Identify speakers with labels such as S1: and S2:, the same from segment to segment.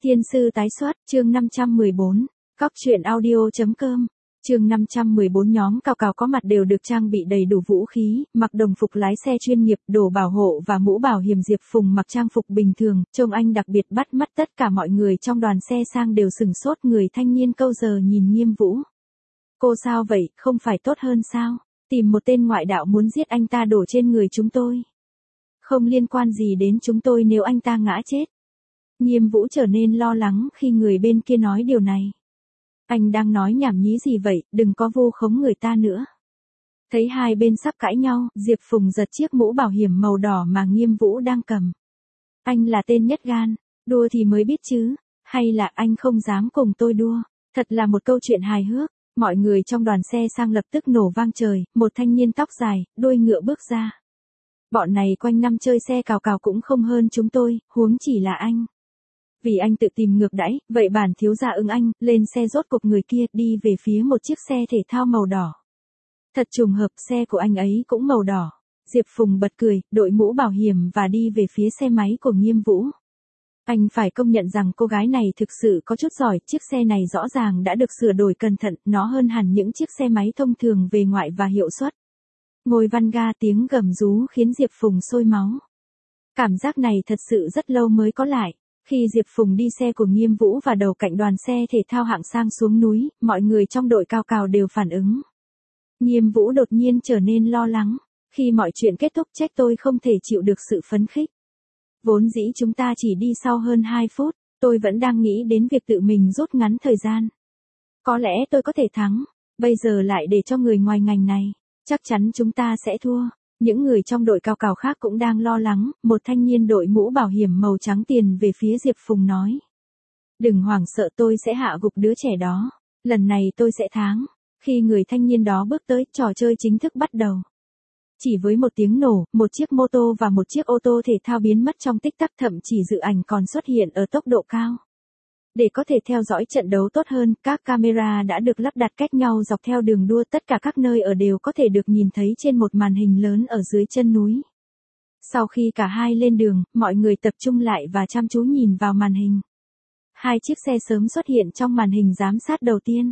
S1: Thiên sư tái xuất, chương 514, Cóc truyện audio.com. Chương 514 nhóm Cào Cào có mặt đều được trang bị đầy đủ vũ khí, mặc đồng phục lái xe chuyên nghiệp, đồ bảo hộ và mũ bảo hiểm. Diệp Phùng mặc trang phục bình thường, trông anh đặc biệt bắt mắt, tất cả mọi người trong đoàn xe sang đều sửng sốt. Người thanh niên câu giờ nhìn Nghiêm Vũ. Cô sao vậy, không phải tốt hơn sao? Tìm một tên ngoại đạo muốn giết anh ta đổ trên người chúng tôi. Không liên quan gì đến chúng tôi nếu anh ta ngã chết. Nghiêm Vũ trở nên lo lắng khi người bên kia nói điều này. Anh đang nói nhảm nhí gì vậy, đừng có vu khống người ta nữa. Thấy hai bên sắp cãi nhau, Diệp Phùng giật chiếc mũ bảo hiểm màu đỏ mà Nghiêm Vũ đang cầm. Anh là tên nhất gan, đua thì mới biết chứ, hay là anh không dám cùng tôi đua? Thật là một câu chuyện hài hước. Mọi người trong đoàn xe sang lập tức nổ vang trời, một thanh niên tóc dài, đuôi ngựa bước ra. Bọn này quanh năm chơi xe Cào Cào cũng không hơn chúng tôi, huống chỉ là anh. Vì anh tự tìm ngược đãi, vậy bản thiếu gia ứng anh, lên xe. Rốt cục người kia đi về phía một chiếc xe thể thao màu đỏ. Thật trùng hợp, xe của anh ấy cũng màu đỏ. Diệp Phùng bật cười, đội mũ bảo hiểm và đi về phía xe máy của Nghiêm Vũ. Anh phải công nhận rằng cô gái này thực sự có chút giỏi, chiếc xe này rõ ràng đã được sửa đổi cẩn thận, nó hơn hẳn những chiếc xe máy thông thường về ngoại và hiệu suất. Ngồi van ga, tiếng gầm rú khiến Diệp Phùng sôi máu. Cảm giác này thật sự rất lâu mới có lại. Khi Diệp Phùng đi xe của Nghiêm Vũ và đầu cạnh đoàn xe thể thao hạng sang xuống núi, mọi người trong đội Cào Cào đều phản ứng. Nghiêm Vũ đột nhiên trở nên lo lắng. Khi mọi chuyện kết thúc, trách tôi không thể chịu được sự phấn khích. Vốn dĩ chúng ta chỉ đi sau hơn 2 phút, tôi vẫn đang nghĩ đến việc tự mình rút ngắn thời gian. Có lẽ tôi có thể thắng, bây giờ lại để cho người ngoài ngành này, chắc chắn chúng ta sẽ thua. Những người trong đội Cào Cào khác cũng đang lo lắng, một thanh niên đội mũ bảo hiểm màu trắng tiền về phía Diệp Phùng nói. Đừng hoảng sợ, tôi sẽ hạ gục đứa trẻ đó, lần này tôi sẽ thắng. Khi người thanh niên đó bước tới, trò chơi chính thức bắt đầu. Chỉ với một tiếng nổ, một chiếc mô tô và một chiếc ô tô thể thao biến mất trong tích tắc, thậm chí dự ảnh còn xuất hiện ở tốc độ cao. Để có thể theo dõi trận đấu tốt hơn, các camera đã được lắp đặt cách nhau dọc theo đường đua, tất cả các nơi ở đều có thể được nhìn thấy trên một màn hình lớn ở dưới chân núi. Sau khi cả hai lên đường, mọi người tập trung lại và chăm chú nhìn vào màn hình. Hai chiếc xe sớm xuất hiện trong màn hình giám sát đầu tiên.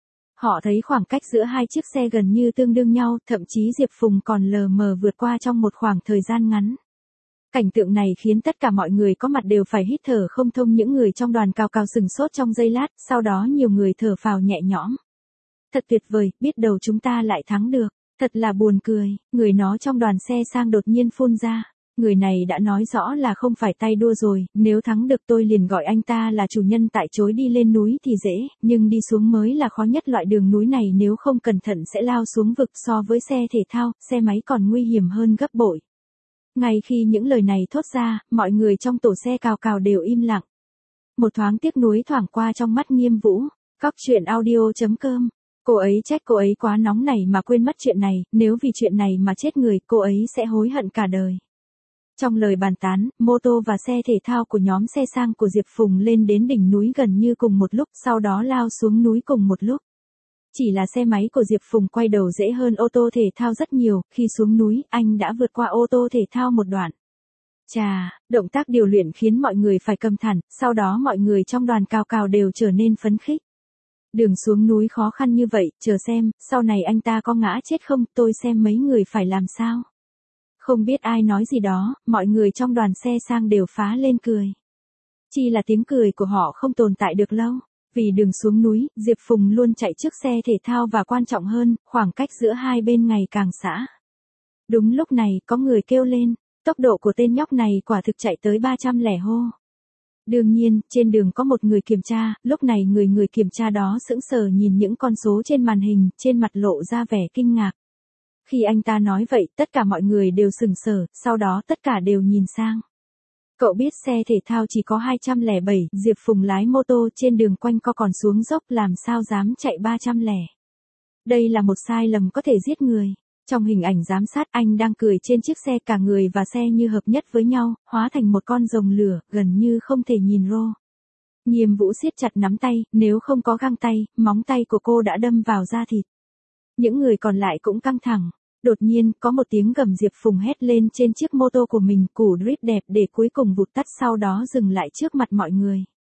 S1: Họ thấy khoảng cách giữa hai chiếc xe gần như tương đương nhau, thậm chí Diệp Phùng còn lờ mờ vượt qua trong một khoảng thời gian ngắn. Cảnh tượng này khiến tất cả mọi người có mặt đều phải hít thở không thông. Những người trong đoàn Cào Cào sửng sốt trong giây lát, sau đó nhiều người thở phào nhẹ nhõm. Thật tuyệt vời, biết đâu chúng ta lại thắng được, thật là buồn cười. Người nó trong đoàn xe sang đột nhiên phun ra. Người này đã nói rõ là không phải tay đua rồi, nếu thắng được tôi liền gọi anh ta là chủ nhân. Tại chối đi lên núi thì dễ, nhưng đi xuống mới là khó nhất. Loại đường núi này nếu không cẩn thận sẽ lao xuống vực, so với xe thể thao, xe máy còn nguy hiểm hơn gấp bội. Ngay khi những lời này thốt ra, mọi người trong tổ xe Cào Cào đều im lặng. Một thoáng tiếc nuối thoảng qua trong mắt Nghiêm Vũ. Cóc truyện audio.com. Cô ấy trách cô ấy quá nóng nảy mà quên mất chuyện này, nếu vì chuyện này mà chết người, cô ấy sẽ hối hận cả đời. Trong lời bàn tán, mô tô và xe thể thao của nhóm xe sang của Diệp Phùng lên đến đỉnh núi gần như cùng một lúc, sau đó lao xuống núi cùng một lúc. Chỉ là xe máy của Diệp Phùng quay đầu dễ hơn ô tô thể thao rất nhiều, khi xuống núi, anh đã vượt qua ô tô thể thao một đoạn. Chà, động tác điều luyện khiến mọi người phải câm thẳn, sau đó mọi người trong đoàn Cào Cào đều trở nên phấn khích. Đường xuống núi khó khăn như vậy, chờ xem, sau này anh ta có ngã chết không, tôi xem mấy người phải làm sao. Không biết ai nói gì đó, mọi người trong đoàn xe sang đều phá lên cười. Chỉ là tiếng cười của họ không tồn tại được lâu. Vì đường xuống núi, Diệp Phùng luôn chạy trước xe thể thao và quan trọng hơn, khoảng cách giữa hai bên ngày càng xa. Đúng lúc này, có người kêu lên, tốc độ của tên nhóc này quả thực chạy tới 300 lẻ hô. Đương nhiên, trên đường có một người kiểm tra, lúc này người kiểm tra đó sững sờ nhìn những con số trên màn hình, trên mặt lộ ra vẻ kinh ngạc. Khi anh ta nói vậy, tất cả mọi người đều sững sờ, sau đó tất cả đều nhìn sang. Cậu biết xe thể thao chỉ có 207, Diệp Phùng lái mô tô trên đường quanh co còn xuống dốc, làm sao dám chạy 300 lẻ. Đây là một sai lầm có thể giết người. Trong hình ảnh giám sát, anh đang cười trên chiếc xe, cả người và xe như hợp nhất với nhau, hóa thành một con rồng lửa, gần như không thể nhìn rô. Nghiêm Vũ siết chặt nắm tay, nếu không có găng tay, móng tay của cô đã đâm vào da thịt. Những người còn lại cũng căng thẳng. Đột nhiên, có một tiếng gầm, Diệp Phùng hét lên trên chiếc mô tô của mình, củ drift đẹp để cuối cùng vụt tắt, sau đó dừng lại trước mặt mọi người.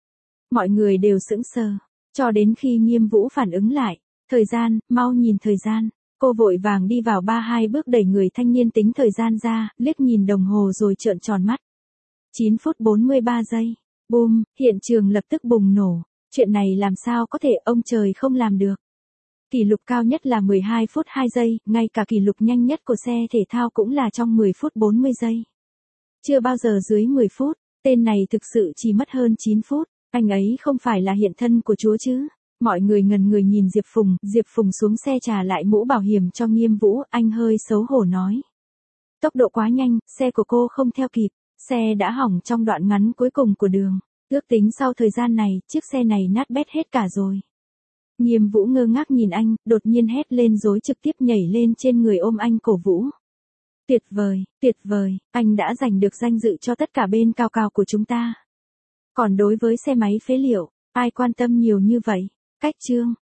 S1: Mọi người đều sững sờ, cho đến khi Nghiêm Vũ phản ứng lại. Thời gian, mau nhìn thời gian. Cô vội vàng đi vào 3-2 bước đẩy người thanh niên tính thời gian ra, liếc nhìn đồng hồ rồi trợn tròn mắt. 9 phút 43 giây. Boom, hiện trường lập tức bùng nổ. Chuyện này làm sao có thể, ông trời không làm được. Kỷ lục cao nhất là 12 phút 2 giây, ngay cả kỷ lục nhanh nhất của xe thể thao cũng là trong 10 phút 40 giây. Chưa bao giờ dưới 10 phút, tên này thực sự chỉ mất hơn 9 phút, anh ấy không phải là hiện thân của Chúa chứ. Mọi người ngần người nhìn Diệp Phùng xuống xe trả lại mũ bảo hiểm cho Nghiêm Vũ, anh hơi xấu hổ nói. Tốc độ quá nhanh, xe của cô không theo kịp, xe đã hỏng trong đoạn ngắn cuối cùng của đường. Ước tính sau thời gian này, chiếc xe này nát bét hết cả rồi. Nghiêm Vũ ngơ ngác nhìn anh, đột nhiên hét lên rồi trực tiếp nhảy lên trên người ôm anh cổ vũ. Tuyệt vời, anh đã giành được danh dự cho tất cả bên cao cao của chúng ta. Còn đối với xe máy phế liệu, ai quan tâm nhiều như vậy? Cách chương